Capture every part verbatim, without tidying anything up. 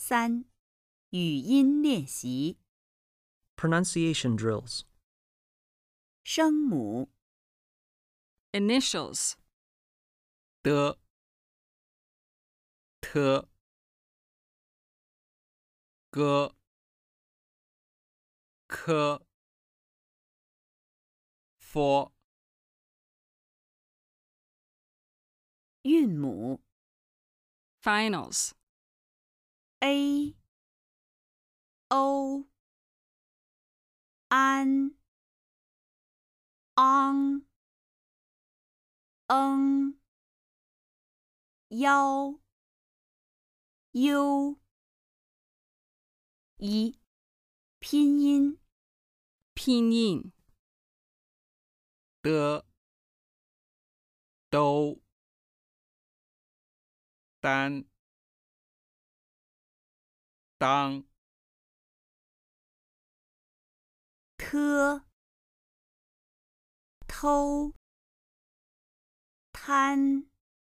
三、语音练习。 Pronunciation drills. 声母 Initials. 的、特、个、科、佛、 韵母 Finals. A、O、安、昂、嗯、幺、优。一、拼音拼音的、都、单、当、 特、偷、摊、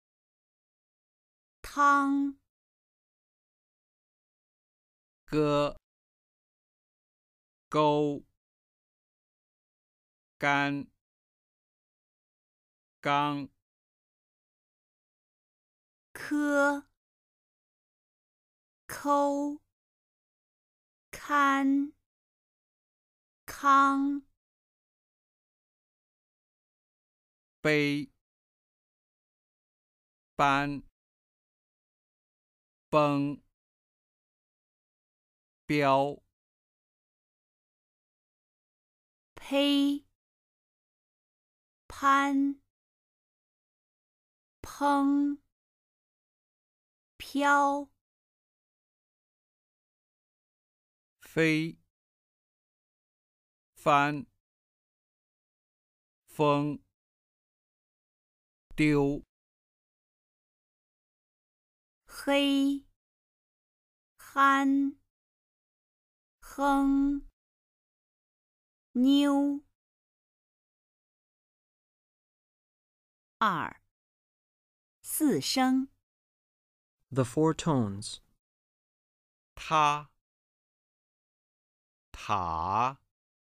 汤、 歌、勾、干、刚、 科、抠、看、康、 杯、班、崩、标、 胚、攀、烹、飘、 飞、翻、风、丢、 黑、憨、哼、妞。二、四声 The four tones. 他、塔、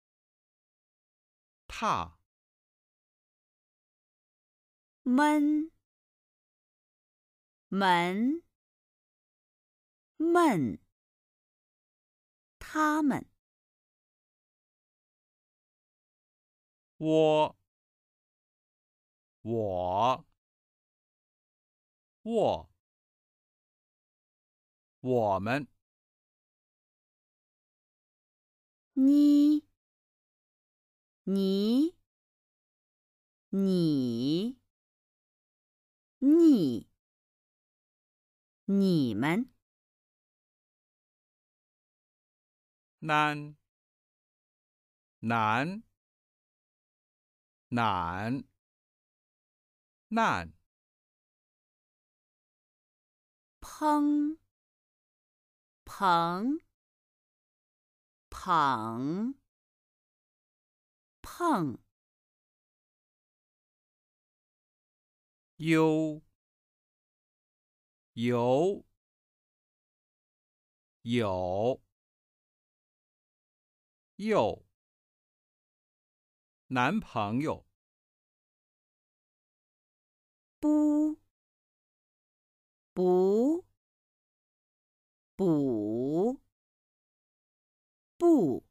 踏、 闷、门、闷、他们。 窝、我、我、我们。 你、你、你、你、你们。 南、南、南、难、 烹、捧、捧、碰。 有、有、有、有、男朋友。 不、不、补、不。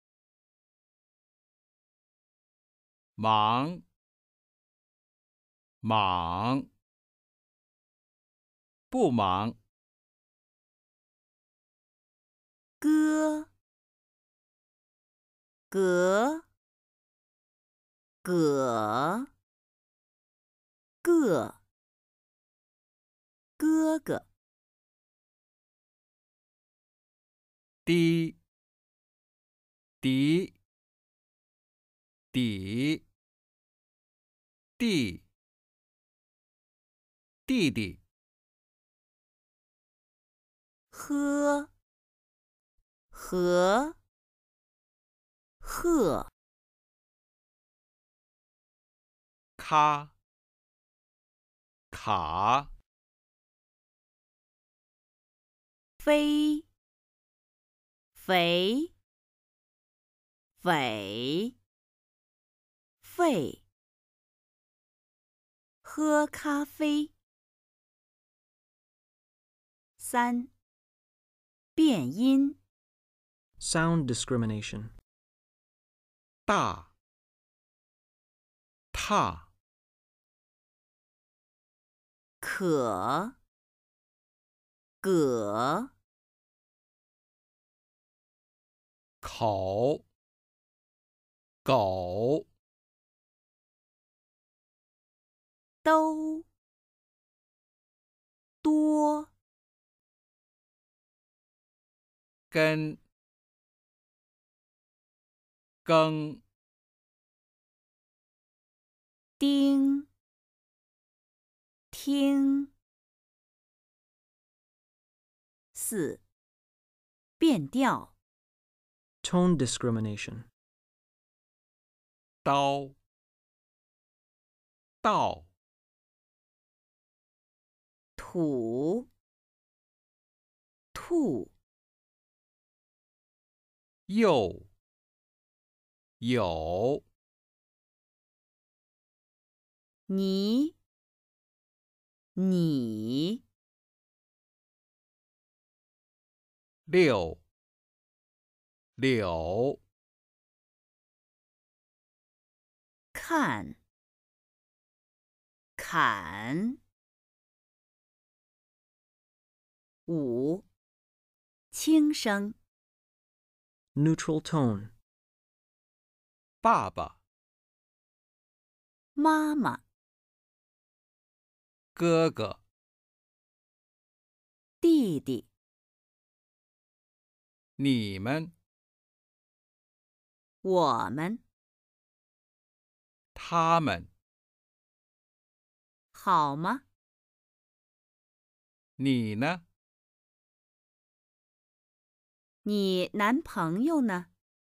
忙、忙、不忙。 歌、格、葛、个、哥哥。 滴、底、底、弟、弟弟。 喝、和、鹤。 卡、卡。 飞。 肥，尾，肺，喝咖啡。三，变音。 Sound discrimination. 大，踏， 可，葛， 口，狗， 都，多， 跟，更， 丁，听。四，变调。 Tone discrimination. 刀，道， 土，兔， 又，有， 你，你， 六，柳， 看，砍。五，轻声。 Neutral tone. 爸爸， 妈妈， 哥哥， 弟弟， 你们， 我们， 他们， 好吗？ 你呢？ 你男朋友呢？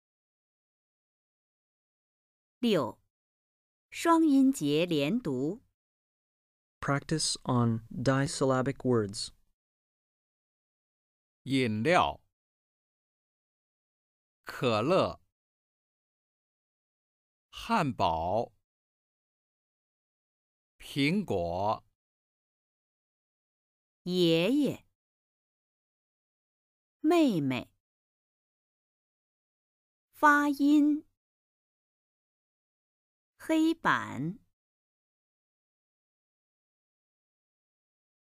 六，双音节连读。 Practice on disyllabic words. 饮料，可乐，汉堡，苹果， 爷爷，妹妹，发音，黑板。